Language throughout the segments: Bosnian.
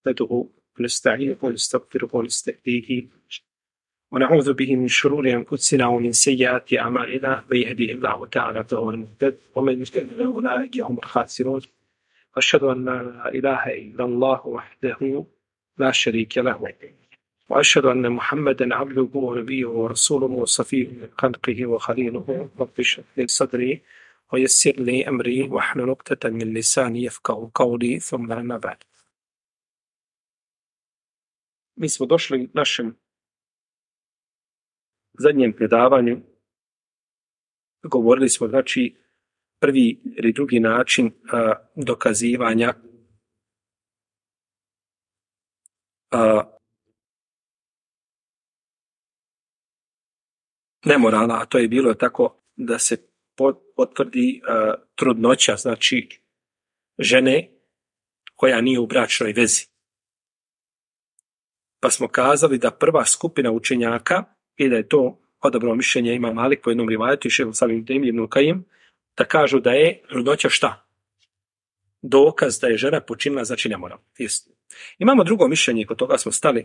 نحمده ونستعينه ونستغفره ونستهديه ونعوذ به من شرور أنفسنا ومن سيئات أعمالنا من يهده الله تعالى فهو المهتد ومن يضلل فأولئك هم الخاسرون أشهد أن لا إله إلا الله وحده لا شريك له وأشهد أن محمدا عبده ونبيه ورسوله وصفيه من خلقه وخليله رب اشرح لي صدري ويسر لي أمري واحلل عقدة من لساني يفقهوا قولي ثم أما بعد. Mi smo došli našem zadnjem predavanju. Govorili smo, znači, prvi ili drugi način dokazivanja nemorala, a to je bilo tako da se potvrdi trudnoća, znači žene koja nije u bračnoj vezi. Pa smo kazali da prva skupina učenjaka, i da je to odabrano mišljenje Imam Malik po jednom rivajetu i šejh Samim Temije ibn Kajim, da kažu da je trudnoća šta? Dokaz da je žena počinila, znači nemoral. Imamo drugo mišljenje, kod toga smo stali,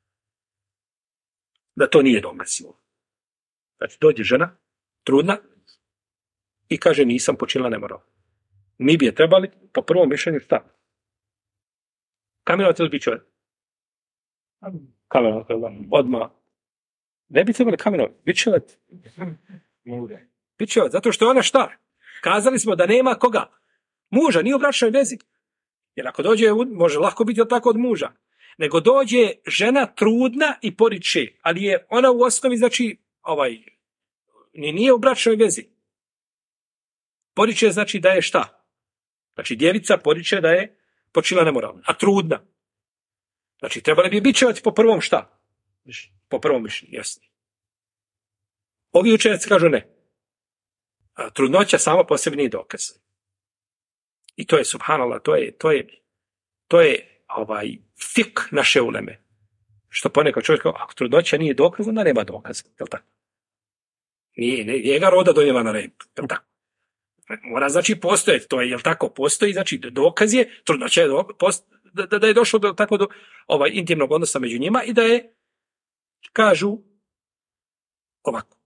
da to nije dokaz. Znači, dođe žena, trudna, i kaže nisam počinila nemoral. Mi bi je trebali, po prvom mišljenju, šta? Kamenovati ili bićove? Kamenovati, odmah. Ne bi trebali kamenovati, bićovati. Bićovati, zato što je ona šta? Kazali smo da nema koga? Muža, nije u bračnoj vezi. Jer ako dođe, može lako biti tako od muža. Nego dođe žena trudna i poriče, ali je ona u osnovi, znači, nije u bračnoj vezi. Poriče znači da je šta? Znači, djevica poriče da je počinila nemoralno, a trudna. Znači, trebali bi bićevati po prvom šta? Po prvom mišljenju, jasno. Ovi učenjaci kažu ne. Trudnoća sama po sebi nije dokaz. I to je, subhanallah, to je fik naše uleme. Što ponekad čovjek kao, ako trudnoća nije dokaz, onda nema dokaza. Jel' tako? Nije ga roda dojela na red. Jel' tako? Mora, znači, postojati. To je, jel' tako, postoji, znači, dokaz je, trudnoća je da je došlo do intimnog odnosa među njima i da je, kažu ovako.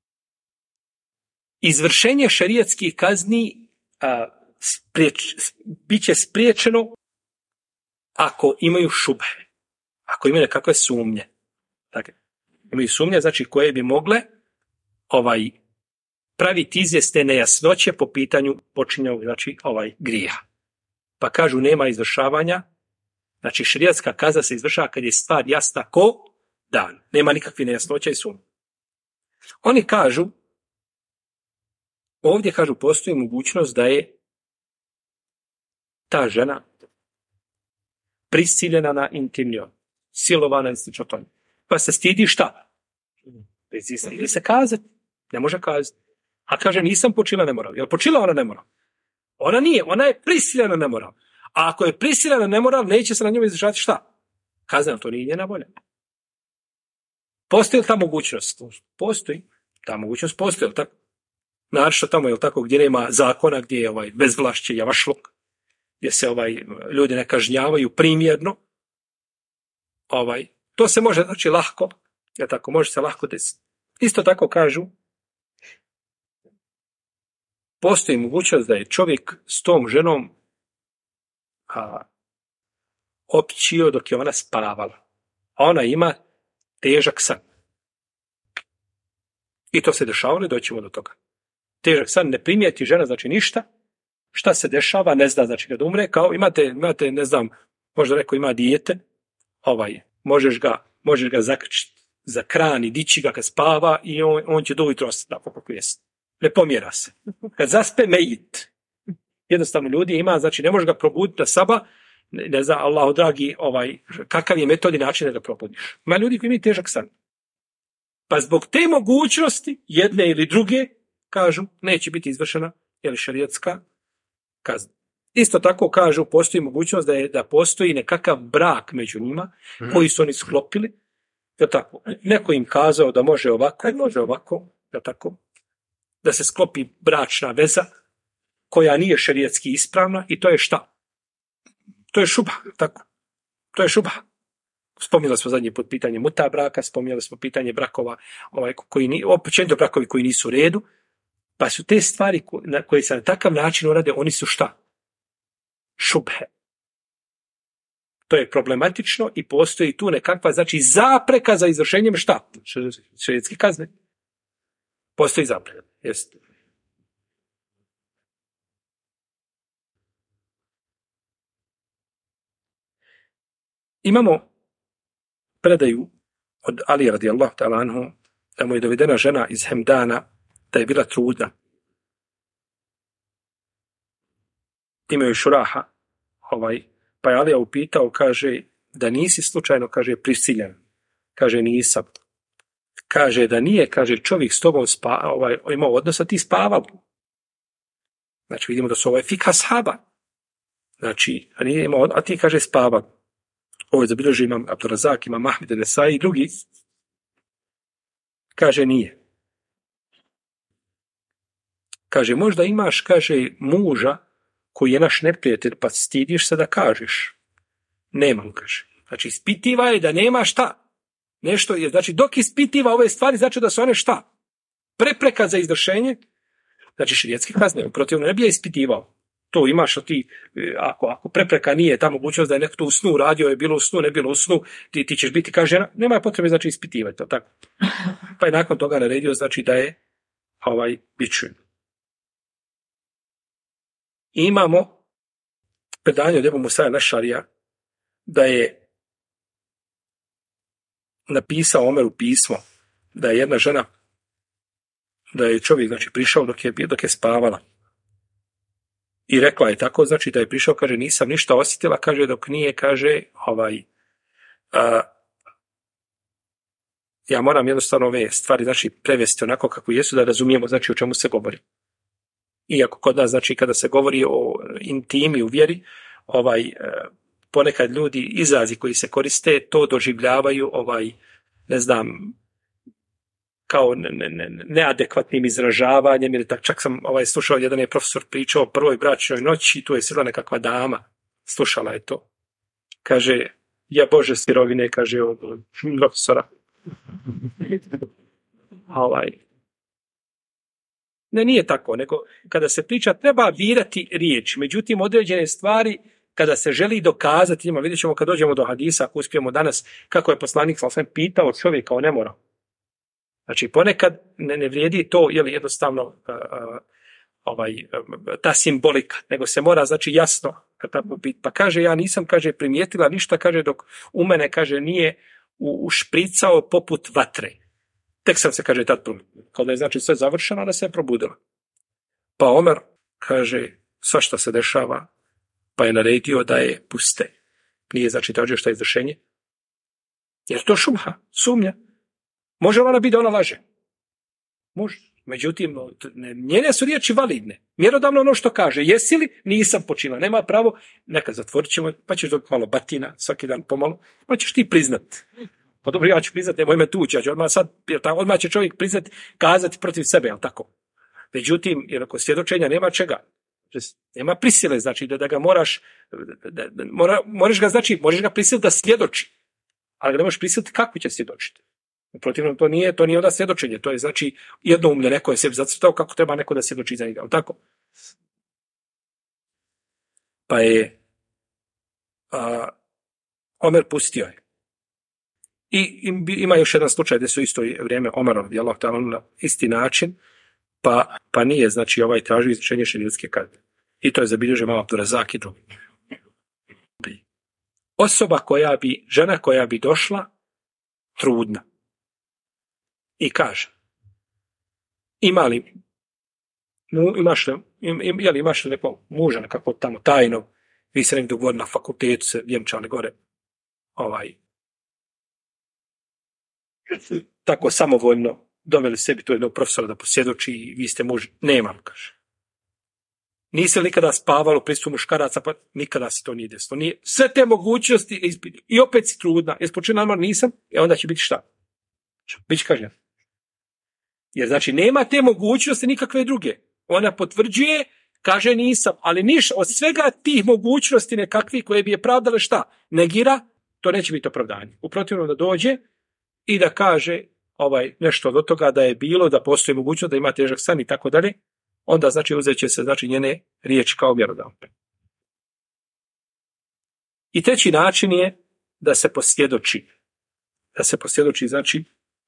Izvršenje šerijatskih kazni bit će spriječeno ako imaju šubhe, ako imaju nekakve sumnje. Dakle, imaju sumnje, znači, koje bi mogle praviti izvjesne nejasnoće po pitanju počinjenog, znači, grija. Pa kažu, nema izvršavanja, znači, šerijatska kazna se izvršava kad je stvar jasna ko dan. Nema nikakve nejasnoća i sumnje. Oni kažu, ovdje kažu, postoji mogućnost da je ta žena prisiljena na intimni odnos, silovana i slično tome. Pa se stidi šta? Stidi se kazati. Ne može kazati. A kaže, nisam počinila nemoral. Jel počinila ona nemoral? Ona nije, ona je prisiljena na nemoral. A ako je prisiljena na nemoral, neće se na njoj izvršati šta? Kazna, to nije njena volja. Postoji li ta mogućnost? Postoji. Ta mogućnost postoji, jel tako? Naravno tamo, jel tako, gdje nema zakona, gdje je bezvlašće, javašluk, gdje se ljudi ne kažnjavaju primjerno. To se može, znači, lahko, jel tako, može se lahko desiti. Isto tako kažu, postoji mogućnost da je čovjek s tom ženom općio dok je ona spavala. A ona ima težak san. I to se dešavalo i doćemo do toga. Težak san, ne primijeti žena, znači ništa. Šta se dešava, ne zna, znači kad umre, kao imate, ne znam, možda neko ima dijete, možeš ga zakrčiti za kran i dići ga kad spava i on će do ujutro ostati napokon jest. Ne pomjera se. Kad zaspe mejit, jednostavno ljudi ima, znači ne može ga probuditi na saba, ne znam, Allahu dragi, kakav je metod i način da ga probudiš. Ima ljudi koji imaju težak san. Pa zbog te mogućnosti, jedne ili druge, kažu, neće biti izvršena šerijatska kazna. Isto tako kažu, postoji mogućnost da postoji nekakav brak među njima, koji su oni sklopili, jel' tako? Neko im kazao da može ovako, jel' tako? Da se sklopi bračna veza, koja nije šerijatski ispravna, i to je šta? To je šubha, tako? To je šubha. Spominjali smo zadnje pod pitanje muta braka, spominjali smo pitanje brakova, općenito brakovi koji nisu u redu, pa su te stvari na koje se na takav način urade, oni su šta? Šubhe. To je problematično i postoji tu nekakva, znači, zapreka za izvršenjem šta? Šerijetske kazne. Postoji zapreka. Jeste. Imamo predaju od Ali radijallahu ta'ala anhu da mu je dovedena žena iz Hemdana, da je bila trudna. Imaju Šuraha, pa je Alija upitao, kaže, da nisi slučajno, kaže, prisiljen. Kaže, nisam. Kaže, da nije, kaže, čovjek s tobom imao odnos, a ti spaval. Znači, vidimo da su fika ashaba. Znači, a ti, kaže, spaval. Ovo je zabilježio imam Abdurazak, imam Ahmed Nesai i drugi. Kaže, nije. Kaže, možda imaš, kaže, muža koji je naš neprijatelj, pa stidiš se da kažeš. Nemam, kaže. Znači, ispitiva je da nema šta. Nešto je, znači, dok ispitiva ove stvari, znači da su one šta? Prepreka za izvršenje, znači šerijetske kazne, protivno ne bi je ispitivao. To imaš, ti, ako prepreka nije ta mogućnost da je neko to u snu radio, je bilo u snu, ne bilo u snu, ti ćeš biti, kaže, nema potrebe, znači, ispitivati to, tako. Pa je nakon toga naredio, znači, da je bičujem. Imamo predanje od Ebu Musaja Lešarija da je napisao Omeru pismo, da je jedna žena, da je čovjek, znači, prišao dok je spavala. I rekla je tako, znači, da je prišao, kaže, nisam ništa osjetila, kaže, dok nije, kaže, ja moram jednostavno ove stvari, znači, prevesti onako kako jesu, da razumijemo, znači, o čemu se govori. Iako kod nas, znači, kada se govori o intimi u vjeri, ponekad ljudi izrazi koji se koriste, to doživljavaju, ne znam, kao neadekvatnim izražavanjem, ili tak, čak sam slušao, jedan je profesor pričao o prvoj bračnoj noći, tu je sila nekakva dama, slušala je to. Kaže, ja Bože sirovine, kaže od profesora. Ne, nije tako, nego kada se priča, treba birati riječ. Međutim, određene stvari, kada se želi dokazati njima, vidjet ćemo kad dođemo do hadisa, ako uspijemo danas, kako je poslanik sallallahu pitao čovjeka o nemoralu. Znači, ponekad ne vrijedi to, jednostavno ta simbolika, nego se mora, znači, jasno, pa kaže, ja nisam, kaže, primijetila ništa, kaže, dok u mene, kaže, nije ušpricao poput vatre. Tek sam se, kaže, tad probudila. Kada je, znači, sve završeno, da se je probudila. Pa Omer, kaže, svašta se dešava, pa je naredio da je puste. Nije, znači, tražio šta je izvršenje. Jer to šubha, sumnja. Može li ona biti da ona laže? Može. Međutim, njene su riječi validne. Mjerodavno ono što kaže. Jesi li? Nisam počinila. Nema pravo. Neka zatvorit ćemo, pa ćeš dobiti malo batina, svaki dan pomalo, pa ćeš ti priznat. Pa dobro, ja ću priznat, nemoj me tući, odmah će čovjek priznat, kazati protiv sebe, jel tako? Međutim, jer ako svjedočenja nema čega, nema prisile, znači da ga moraš ga prisiliti da svjedoči, ali ga ne možeš prisiliti kako će svjedočiti. Protivno, to nije onda svjedočenje, to je, znači, jednoumlje, neko je sebi zacrtao kako treba neko da svjedoči za njega, jel tako? Pa je Omer pustio je. I ima još jedan slučaj gdje su isto vrijeme Omar radijallahu ta'ala na isti način, pa nije, znači, tražio izvršenje šerijatske kazne. I to je zabilježio imam Abdurazak i drugi. Žena koja bi došla trudna i kaže, imaš li neko muža nekako tamo tajno, vi se negdje ugovorili na fakultetu, se vjenčali gore, tako samovoljno doveli sebi tu jednog profesora da posvjedoči i vi ste muž. Nemam, kaže. Nisi li nikada spavalo prisutstvu muškaraca, pa nikada se to nije desilo. Sve te mogućnosti i opet si trudna. Jesi počela namar? Nisam. Onda će biti šta? Biće kažnjen. Jer znači nema te mogućnosti nikakve druge. Ona potvrđuje, kaže nisam, ali od svega tih mogućnosti nekakvih koje bi je pravdale šta? Negira to neće biti opravdanje. U protivnom da dođe i da kaže nešto od toga da je bilo, da postoji mogućnost da ima težak san i tako dalje, onda znači uzet će se znači njene riječi kao mjerodavne. I treći način je da se posvjedoči. Da se posvjedoči znači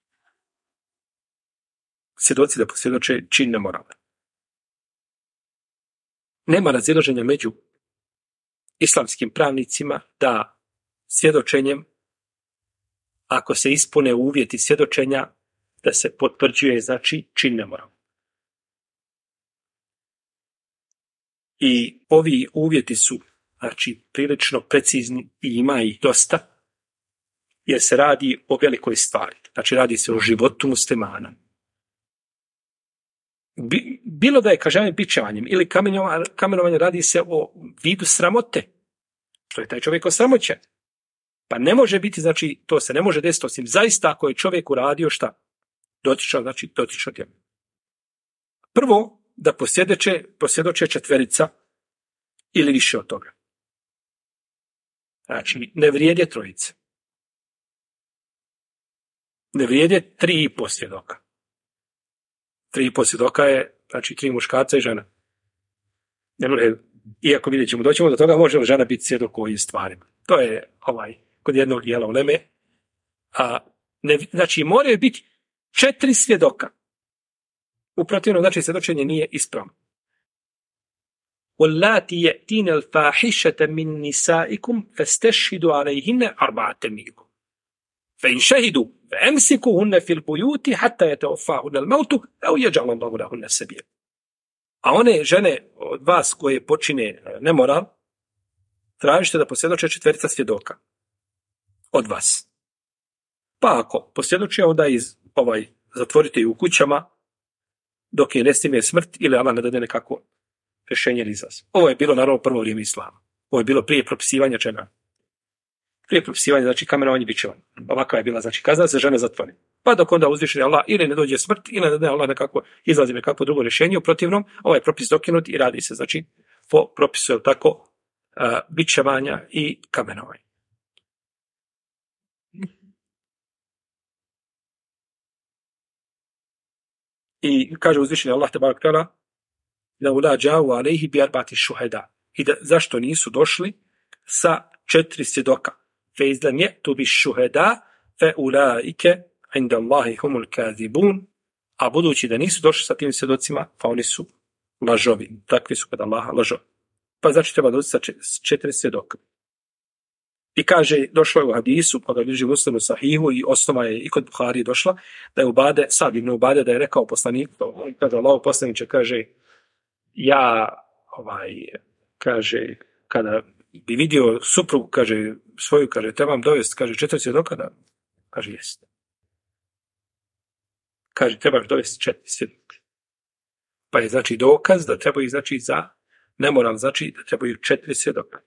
svjedoci da posvjedoče čin nemoralne. Nema razilaženja među islamskim pravnicima da svjedočenjem, ako se ispune uvjeti svjedočenja, da se potvrđuje znači čin nemoralne. I ovi uvjeti su znači prilično precizni i ima ih dosta, jer se radi o velikoj stvari. Znači radi se o životu muslimana. Bilo da je kažnjavanje bičevanjem ili kamenovanje, radi se o vidu sramote. To je taj čovjek osramoćen. Pa ne može biti, znači to se ne može desiti osim zaista ako je čovjek uradio šta? Dotično djelo. Prvo, da posvjedoče četverica ili više od toga. Znači, ne vrijede trojice. Ne vrijede 3,5 svjedoka. 3,5 svjedoka je, znači 3 muškarca i žena. Iako vidjet ćemo, doćemo do toga, može li žena biti svjedok u ovim stvarima. To je kod jednog dijela uleme. Znači, moraju biti 4 svjedoka. U protivnom, znači, svjedočenje nije ispravno. وَاللَّاتِ يَأْتِينَ الْفَاحِشَةَ مِنْ نِسَائِكُمْ فَاسْتَشْهِدُوا عَلَيْهِنَّ 4 مِنْكُمْ فَإِنْ شَهِدُوا فَأَمْسِكُوهُنَّ فِي الْبُيُوتِ حَتَّى يَتَوَفَّاهُنَّ الْمَوْتُ أَوْ يَجْعَلَ اللَّهُ لَهُنَّ سَبِيلًا. A one žene od vas koje počine nemoral, tražite da posvjedoče 4 svjedoka od vas. Pa ako posvjedoče, onda zatvorite ju u kućama dok je ne stigne smrt ili Allah ne dade nekako rješenje ili izlaz. Ovo je bilo naravno prvo vrijeme islama. Ovo je bilo prije propisivanja čega? Prije propisivanja, znači kamenovanje bičevanja. Ovakva je bila, znači kazna da se žene zatvori. Pa dok onda uzvišeni Allah ili ne dođe smrt ili ne Allah nekako izlazi nekako drugo rješenje, u protivnom ovaj propis dokinut i radi se, znači po propisu je tako bičevanja i kamenovanja. I kaže uzvišeni Allah tebarek teala da ulađau alejhi bi arbati šuheda. I zašto nisu došli sa 4 svjedoka? Fe izlam je tu bi šuheda fe ulaike inda Allahi humul kazibun. A budući da nisu došli sa tim svjedocima, pa oni su lažovi. Takvi su kod Allaha lažovi. Pa znači treba doći sa 4 svjedoka. I kaže, došlo je u hadisu, pa ga bliži Muslimu sahihu i osnova je i kod Buhari došla, da je Sad ibn Ubade da je rekao poslanik, kada Allah poslaniče kaže, ja, kaže, kada bi vidio suprugu, kaže, svoju, kaže, trebam dovesti, kaže, 4 svjedoka, da, kaže, jest. Kaže, trebaš dovesti 4 svjedoka. Pa je, znači, dokaz da trebaju, znači, za nemoral, znači, da trebaju 4 svjedoka.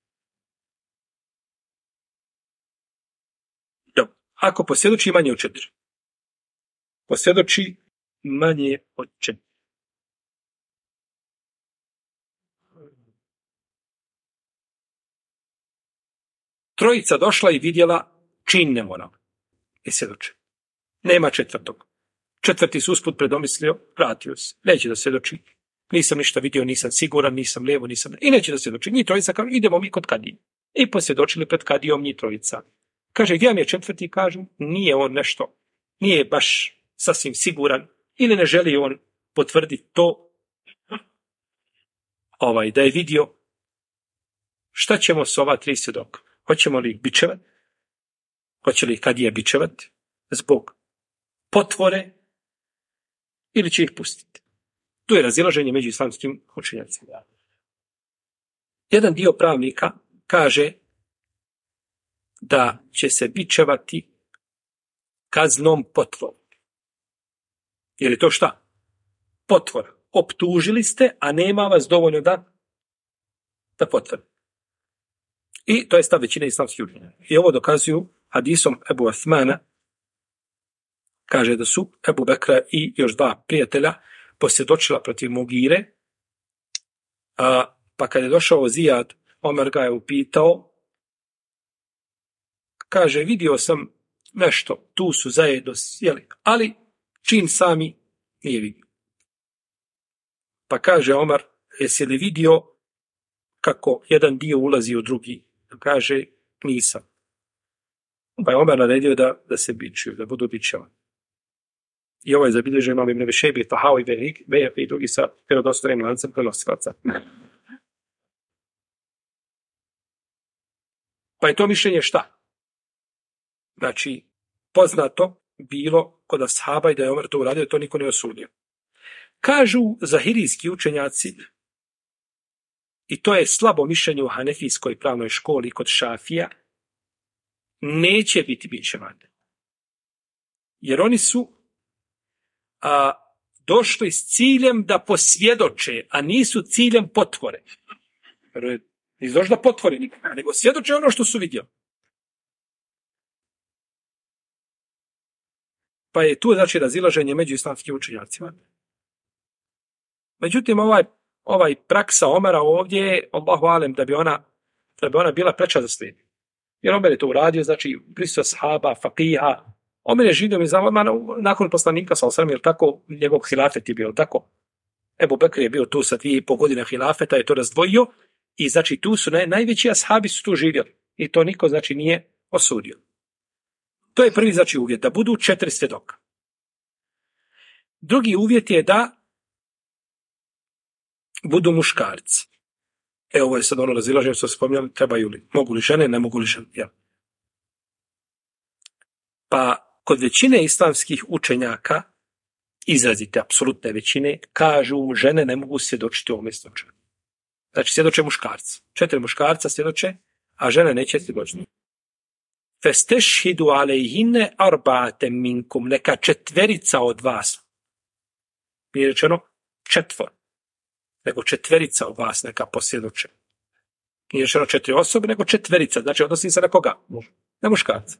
Ako posvjedoči manje od 4. Posvjedoči manje od 4. Trojica došla i vidjela čin nemoral. I svjedoče. Nema 4. 4. se usput predomislio, vratio se. Neće da svjedoči. Nisam ništa vidio, nisam siguran, nisam lijevo, nisam... I neće da svjedoči. Njih trojica kažu, idemo mi kod kadije. I posvjedočili pred kadijom njih trojica. Kaže, gdje vam je 4. Kažu, nije on nešto, nije baš sasvim siguran, ili ne želi on potvrditi to, da je vidio. Šta ćemo s ova 3 svjedoka? Hoćemo li ih bičevati? Hoće li ih kadija bičevati? Zbog potvore? Ili će ih pustiti? Tu je razilaženje među islamskim učenjacima. Jedan dio pravnika kaže da će se bičevati kaznom potvorom. Je li to šta? Potvor. Optužili ste, a nema vas dovoljno da potvrdite. I to je stav većine islamskih učenjaka. I ovo dokazuju hadisom Ebu Osmana. Kaže da su Ebu Bekra i još 2 prijatelja posvjedočila protiv Mugire. Pa kad je došao Zijad, Omer ga je upitao kaže, vidio sam nešto, tu su zajedno sjeli, ali čin sami nije vidio. Pa kaže Omar, jesi li vidio kako jedan dio ulazi u drugi? Kaže, nisam. Pa je Omar naredio da se bičuju, da budu bičevani. I ovo je zabilježio imam Ibn Šejbe, Tahawi, Bejhaqi i drugi sa vjerodostojnim lancem prenosilaca. Pa je to mišljenje šta? Znači, poznato bilo kod ashaba i da je Omer to uradio, to niko ne osudio. Kažu zahirijski učenjaci, i to je slabo mišljenje u hanefijskoj pravnoj školi kod Šafija, neće biti bičevan. Jer oni su došli s ciljem da posvjedoče, a nisu ciljem potvore. Nisu došli da potvore nikada, nego svjedoče ono što su vidjeli. Pa je tu znači razilaženje među islamskim učenjacima. Međutim, ovaj praksa Omara ovdje, Allahu alem, da bi ona bila preča za slijed. Jer Omer je to uradio, znači prisustvo sahaba, fakiha. Omer je živio nakon poslanika, jer tako, njegov hilafet je bio tako. Ebu Bekr je bio tu sa 2,5 godine hilafeta, je to razdvojio i znači tu su najveći ashabi su tu živjeli. I to niko znači nije osudio. To je prvi znači uvjet, da budu 4 svjedoka. Drugi uvjet je da budu muškarci. Ovo je sad ono razilaženje što se spominjali, trebaju li, mogu li žene, ne mogu li žene. Ja. Pa kod većine islamskih učenjaka, izrazite apsolutne većine, kažu žene ne mogu svjedočiti u ovome slučaju. Znači svjedoče muškarci. 4 muškarca svjedoče, a žene neće svjedočiti. Festešhidu alejhine arba'ate minkum, neka 4 od vas. Nije rečeno 4, nego 4 od vas neka posvjedoče. Nije rečeno 4 osobe, nego 4. Znači odnosi se na koga? Na muškarca.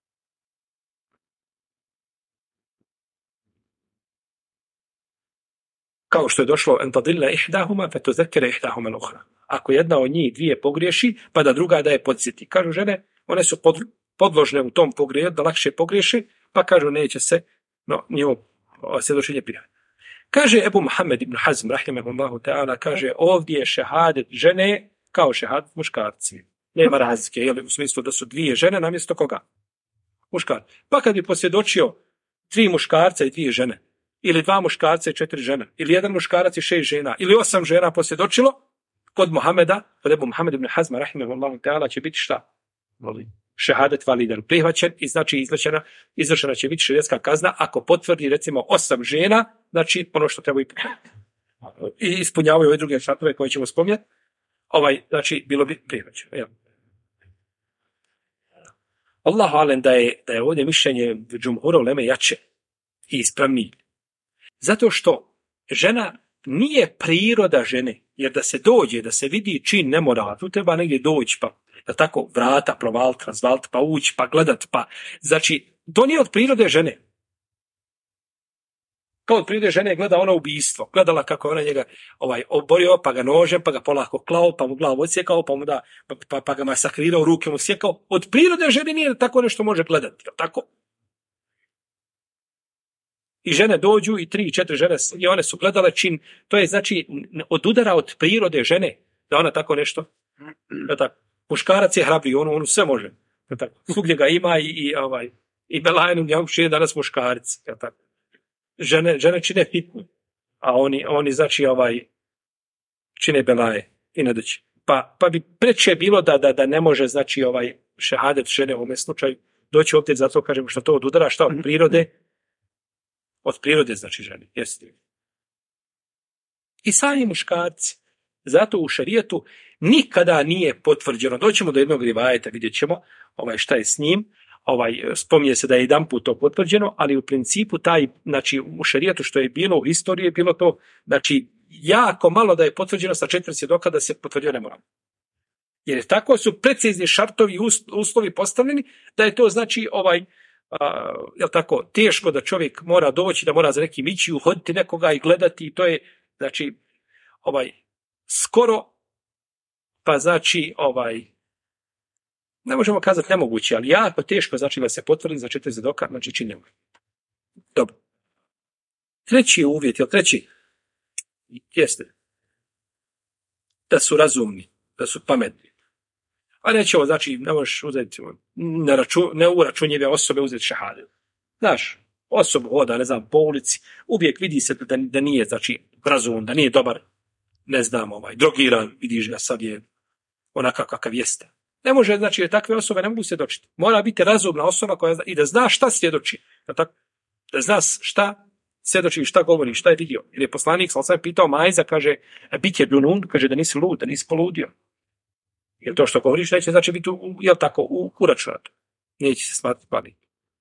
Kao što je došlo entadilla ihdahuma fatuzakira ihdahuma al-ukhra. Ako jedna od njih 2 pogriješi, pa da druga da je podsjeti. Kažu žene, one su podložne u tom pogrijehu, da lakše pogriješi, pa kažu neće se njihovo svjedočenje prihvatiti. Kaže Ebu Muhammed ibn Hazm, rahimahullahu ta'ala, kaže ovdje je šehadet žene kao šehadet muškarci. Nema razlike, jel, u smislu da su 2 žene namjesto koga? Muškarci. Pa kad bi posvjedočio 3 muškarca i 2 žene, ili 2 muškarca i 4 žene, ili 1 muškarac i 6 žena, ili 8 žena posvjedočilo, kod Muhameda, kod Ebu Muhammed ibn Hazma, rahimahullahu ta'ala, će biti šta? Šehadet validan, prihvaćen i znači izvršena će biti šerijatska kazna ako potvrdi recimo 8 žena, znači ono što treba i ispunjavaju ove druge šartove koje ćemo spominjati, znači bilo bi prihvaćeno. Ja. Allahu alem da je ovdje mišljenje džumhura uleme jače i ispravnije. Zato što žena nije priroda žene, jer da se dođe, da se vidi čin nemorala, tu treba negdje doći, pa da tako vrata provaliti, razvaliti, pa ući, pa gledati, pa znači, to nije od prirode žene. Kao od prirode žene gleda ona ubijstvo, gledala kako ona njega oborio, pa ga nožem, pa ga polako klao, pa mu glavu odsjekao, pa ga masakrirao, ruke mu sjekao. Od prirode žene nije da tako nešto može gledati, tako? I žene dođu i 3-4 žene i one su gledale čin, to je znači od udara od prirode žene, da ona tako nešto, da tako. Muškarac je hrabri, on sve može. Svugdje ga ima i belajnu njom čine danas muškarci. Žene čine fitnu, a oni znači čine belaje i nedoći. Pa bi preče bilo da ne može znači šehadet žene u ovome slučaju doći ovdje, zato kažemo što to od udara, šta od prirode? Od prirode znači žene. Jeste. I sami muškarci. Zato u šerijetu nikada nije potvrđeno. Doćemo do jednog rivajeta, vidjet ćemo šta je s njim. Spominje se da je jedan put to potvrđeno, ali u principu znači u šerijetu što je bilo u historiji je bilo to, znači jako malo da je potvrđeno sa 4 svjedoka da se potvrđuje nemoralno. Jer tako su precizni šartovi uslovi postavljeni da je to znači jel tako, teško da čovjek mora doći, da mora za nekim ići, uhoditi nekoga i gledati i to je znači skoro pa znači Ne možemo kazati nemoguće, ali jako teško znači da se potvrdi za 4 svjedoka, znači činimo. Dobro. Treći uvjet, ili treći, jeste da su razumni, da su pametni. A nećemo, znači, ne možeš uzeti ne uračunjive osobe uzeti šahadu. Znaš, osoba hoda, ne znam, po ulici, uvijek vidi se da nije, znači, razum, da nije dobar, ne znam, drogiran, vidiš ga sad je onakav kakav jeste. Ne može, znači, takve osobe ne mogu svjedočiti. Mora biti razumna osoba koja i da zna šta svjedoči. Da zna šta svjedoči, šta govori, šta je vidio. Jer je poslanik, sam pitao Majza, kaže, bit je dunun, kaže da nisi lud, da nisi poludio. Jer to što govoriš neće znači biti, jel tako, uračunato. Neće se smatrati pali.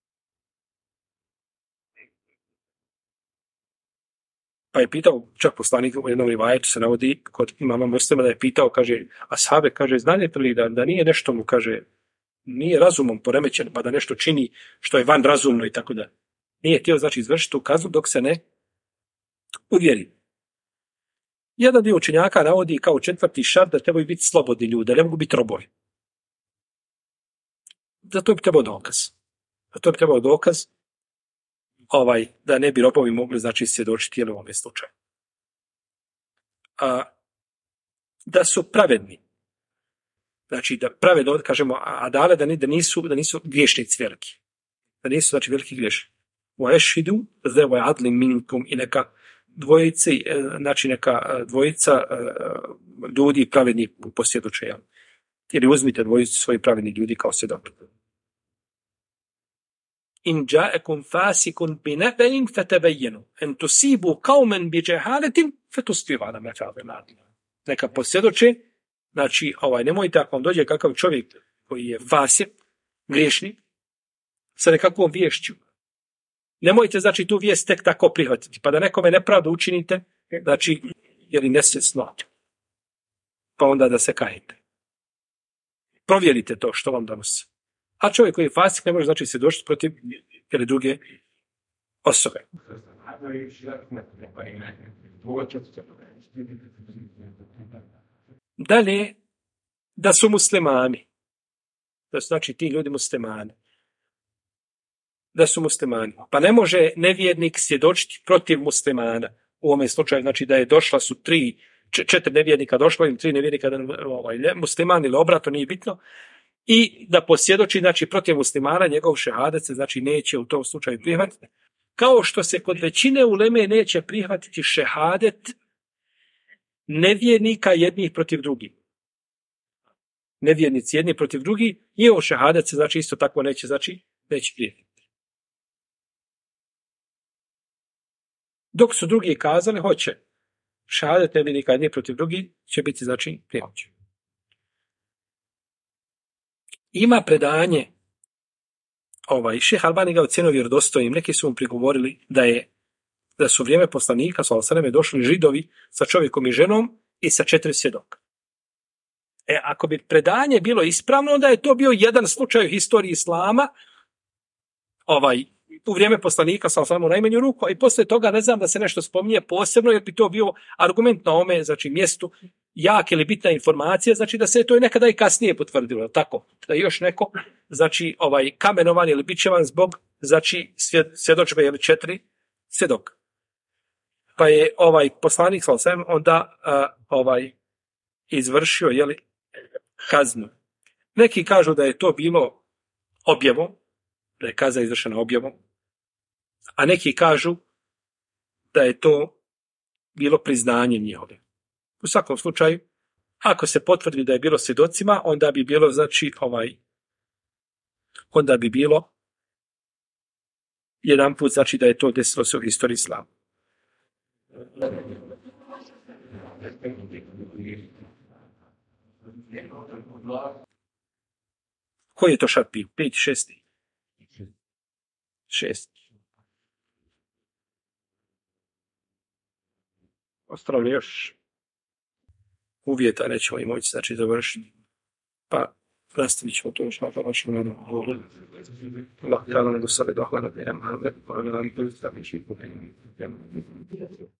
Pa je pitao, čak poslanik u jednom rivajetu se navodi, kod imama Muslima da je pitao, kaže, ashabe, kaže, znate li da nije nešto mu, kaže, nije razumom poremećen, pa da nešto čini što je van razumno i tako da. Nije htio, znači, izvršiti tu kaznu dok se ne uvjeri. Jedan dio učenjaka navodi kao 4. šart da trebaju biti slobodni ljudi, da ne mogu biti robovi. Zato bi trebao dokaz. Da ne bi robovi mogli, znači, svjedočiti u ovome slučaju. Da su pravedni. Znači, da pravedno, kažemo, adale, da nisu griješnici veliki. Da nisu, znači, veliki griješnici. وَيَشْهِدُوا ذَوَيْ عَدْلٍ مِنْكُمْ i neka dvojica ljudi pravedni posvjedoče. Ili uzmite dvojicu svojih pravednih ljudi kao svjedoke. إِنْ جَاءَكُمْ فَاسِقٌ بِنَبَإٍ فَتَبَيَّنُوا أَنْ تُصِيبُوا قَوْمًا بِجَهَالَةٍ فَتُصْبِحُوا عَلَى مَا فَعَلُوا نَادِمِينَ. Neka posvjedoče, znači, nemojte ako vam dođe kakav čovjek koji je fasik, griješnik, sa nekakvom vješću. Nemojte, znači, tu vijest tek tako prihvatiti, pa da nekome nepravdu učinite, znači, jer i nesvjesno, pa onda da se kajete. Provjerite to što vam donosi. A čovjek koji je fasik ne može, znači, se doći protiv ili druge osobe. Dalje, da su muslimani. Da su, znači, ti ljudi muslimani. Da su muslimani. Pa ne može nevjernik svjedočiti protiv muslimana. U ovome slučaju, znači, da je došla su 4 nevjernika došlo im 3 nevjernika muslimani ili obratno, nije bitno. I da posvjedoči, znači, protiv muslimana, njegov šehadet se, znači, neće u tom slučaju prihvatiti. Kao što se kod većine uleme neće prihvatiti šehadet nevjernika jednih protiv drugih. Nevjernici jedni protiv drugih, njihov šehadet se, znači, isto tako neće prihvatiti. Dok su drugi kazali, hoće. Šehadet nevjernika jedni protiv drugih će biti, znači, prihvaćen. Ima predanje, Šejh Albani ga ocjenio vjerodostojnim, neki su mu prigovorili da su vrijeme poslanika s.a.v. došli Židovi sa čovjekom i ženom i sa 4 svjedoka. Ako bi predanje bilo ispravno, onda je to bio jedan slučaj u historiji islama, u vrijeme poslanika s.a.v. u najmanju ruku, a i poslije toga ne znam da se nešto spominje posebno, jer bi to bio argument na ome, znači, mjestu, jak ili bitna informacija, znači da se to i nekada i kasnije potvrdilo, tako, da još neko, znači, kamenovan ili bićevan zbog, znači, svjedočbe ili 4 svjedoka. Pa je poslanik s.a.v. onda izvršio, kaznu. Neki kažu da je to bilo objavom, da je kazna izvršena objavom, a neki kažu da je to bilo priznanjem njihove. U svakom slučaju, ako se potvrdi da je bilo svjedocima, onda bi bilo, znači, onda bi bilo jedan put, znači, da je to desilo se u historiji islama. Koji je to šart bio? 5. 6. 6. Ostalo li još uvjeta, nećemo i moći, znači, završiti. Pa nastavit ćemo to još malo vašem radom. Allah ta'ala nego sada dohvala da je